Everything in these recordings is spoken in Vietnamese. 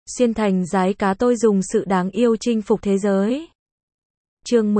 Xuyên thành giái cá tôi dùng sự đáng yêu chinh phục thế giới. Chương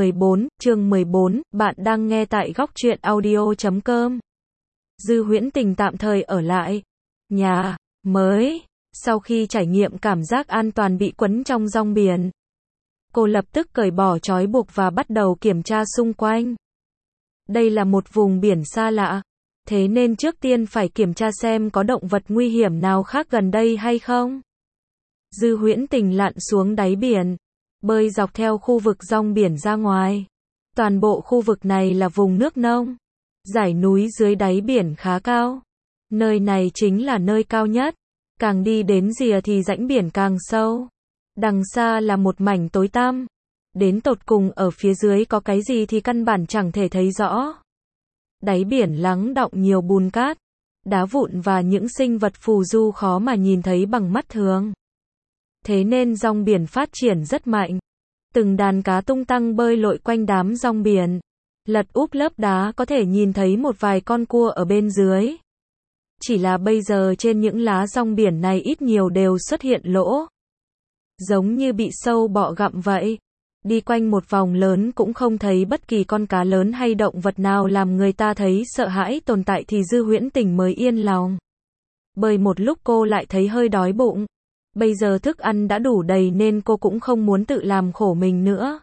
14, bạn đang nghe tại góc truyện audio.com. Dư Huyễn Tình tạm thời ở lại nhà mới, sau khi trải nghiệm cảm giác an toàn bị quấn trong rong biển. Cô lập tức cởi bỏ trói buộc và bắt đầu kiểm tra xung quanh. Đây là một vùng biển xa lạ, thế nên trước tiên phải kiểm tra xem có động vật nguy hiểm nào khác gần đây hay không. Dư Huyễn Tình lặn xuống đáy biển, bơi dọc theo khu vực rong biển ra ngoài. Toàn bộ khu vực này là vùng nước nông, dãy núi dưới đáy biển khá cao. Nơi này chính là nơi cao nhất, càng đi đến rìa thì rãnh biển càng sâu. Đằng xa là một mảnh tối tăm, đến tột cùng ở phía dưới có cái gì thì căn bản chẳng thể thấy rõ. Đáy biển lắng đọng nhiều bùn cát, đá vụn và những sinh vật phù du khó mà nhìn thấy bằng mắt thường. Thế nên rong biển phát triển rất mạnh. Từng đàn cá tung tăng bơi lội quanh đám rong biển. Lật úp lớp đá có thể nhìn thấy một vài con cua ở bên dưới. Chỉ là bây giờ trên những lá rong biển này ít nhiều đều xuất hiện lỗ, giống như bị sâu bọ gặm vậy. Đi quanh một vòng lớn cũng không thấy bất kỳ con cá lớn hay động vật nào làm người ta thấy sợ hãi tồn tại thì Dư Huyễn Tình mới yên lòng. Bơi một lúc cô lại thấy hơi đói bụng. Bây giờ thức ăn đã đủ đầy nên cô cũng không muốn tự làm khổ mình nữa.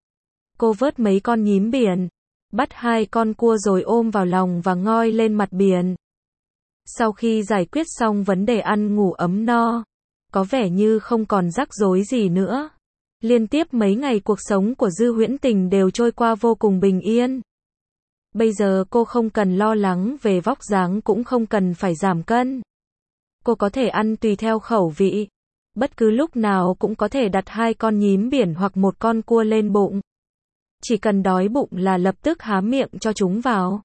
Cô vớt mấy con nhím biển, bắt 2 con cua rồi ôm vào lòng và ngoi lên mặt biển. Sau khi giải quyết xong vấn đề ăn ngủ ấm no, có vẻ như không còn rắc rối gì nữa. Liên tiếp mấy ngày cuộc sống của Dư Huyễn Tình đều trôi qua vô cùng bình yên. Bây giờ cô không cần lo lắng về vóc dáng cũng không cần phải giảm cân. Cô có thể ăn tùy theo khẩu vị. Bất cứ lúc nào cũng có thể đặt 2 con nhím biển hoặc một con cua lên bụng. Chỉ cần đói bụng là lập tức há miệng cho chúng vào.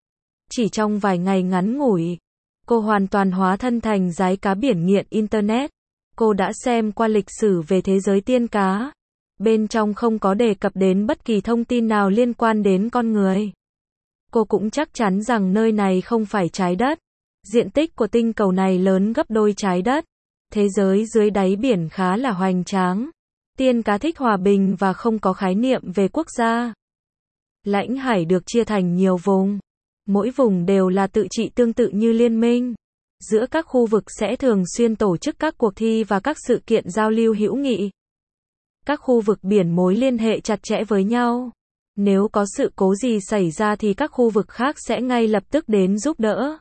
Chỉ trong vài ngày ngắn ngủi, cô hoàn toàn hóa thân thành giái cá biển nghiện Internet. Cô đã xem qua lịch sử về thế giới tiên cá. Bên trong không có đề cập đến bất kỳ thông tin nào liên quan đến con người. Cô cũng chắc chắn rằng nơi này không phải trái đất. Diện tích của tinh cầu này lớn gấp đôi trái đất. Thế giới dưới đáy biển khá là hoành tráng. Tiên cá thích hòa bình và không có khái niệm về quốc gia. Lãnh hải được chia thành nhiều vùng. Mỗi vùng đều là tự trị tương tự như liên minh. Giữa các khu vực sẽ thường xuyên tổ chức các cuộc thi và các sự kiện giao lưu hữu nghị. Các khu vực biển mối liên hệ chặt chẽ với nhau. Nếu có sự cố gì xảy ra thì các khu vực khác sẽ ngay lập tức đến giúp đỡ.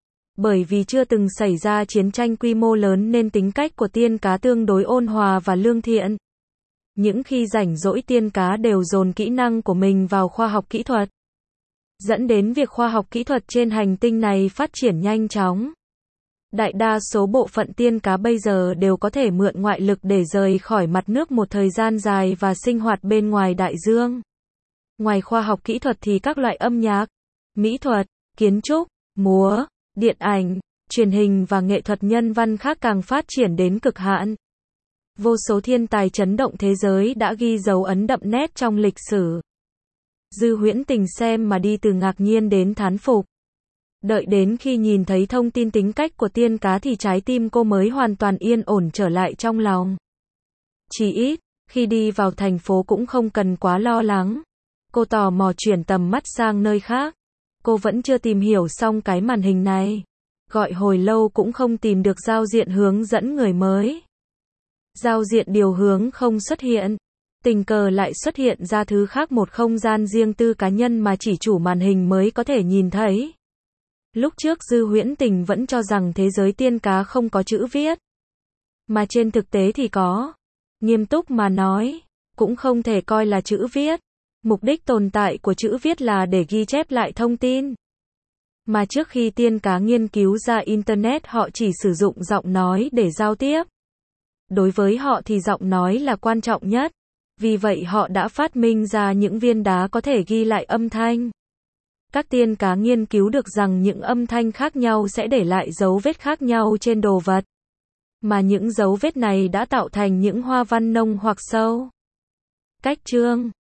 Bởi vì chưa từng xảy ra chiến tranh quy mô lớn nên tính cách của tiên cá tương đối ôn hòa và lương thiện. Những khi rảnh rỗi tiên cá đều dồn kỹ năng của mình vào khoa học kỹ thuật, dẫn đến việc khoa học kỹ thuật trên hành tinh này phát triển nhanh chóng. Đại đa số bộ phận tiên cá bây giờ đều có thể mượn ngoại lực để rời khỏi mặt nước một thời gian dài và sinh hoạt bên ngoài đại dương. Ngoài khoa học kỹ thuật thì các loại âm nhạc, mỹ thuật, kiến trúc, múa, điện ảnh, truyền hình và nghệ thuật nhân văn khác càng phát triển đến cực hạn. Vô số thiên tài chấn động thế giới đã ghi dấu ấn đậm nét trong lịch sử. Dư Huyễn Tình xem mà đi từ ngạc nhiên đến thán phục. Đợi đến khi nhìn thấy thông tin tính cách của tiên cá thì trái tim cô mới hoàn toàn yên ổn trở lại trong lòng. Chỉ ít, khi đi vào thành phố cũng không cần quá lo lắng. Cô tò mò chuyển tầm mắt sang nơi khác. Cô vẫn chưa tìm hiểu xong cái màn hình này. Gọi hồi lâu cũng không tìm được giao diện hướng dẫn người mới. Giao diện điều hướng không xuất hiện. Tình cờ lại xuất hiện ra thứ khác, một không gian riêng tư cá nhân mà chỉ chủ màn hình mới có thể nhìn thấy. Lúc trước Dư Huyễn Tình vẫn cho rằng thế giới tiên cá không có chữ viết. Mà trên thực tế thì có. Nghiêm túc mà nói, cũng không thể coi là chữ viết. Mục đích tồn tại của chữ viết là để ghi chép lại thông tin. Mà trước khi tiên cá nghiên cứu ra Internet họ chỉ sử dụng giọng nói để giao tiếp. Đối với họ thì giọng nói là quan trọng nhất. Vì vậy họ đã phát minh ra những viên đá có thể ghi lại âm thanh. Các tiên cá nghiên cứu được rằng những âm thanh khác nhau sẽ để lại dấu vết khác nhau trên đồ vật. Mà những dấu vết này đã tạo thành những hoa văn nông hoặc sâu. Cách chương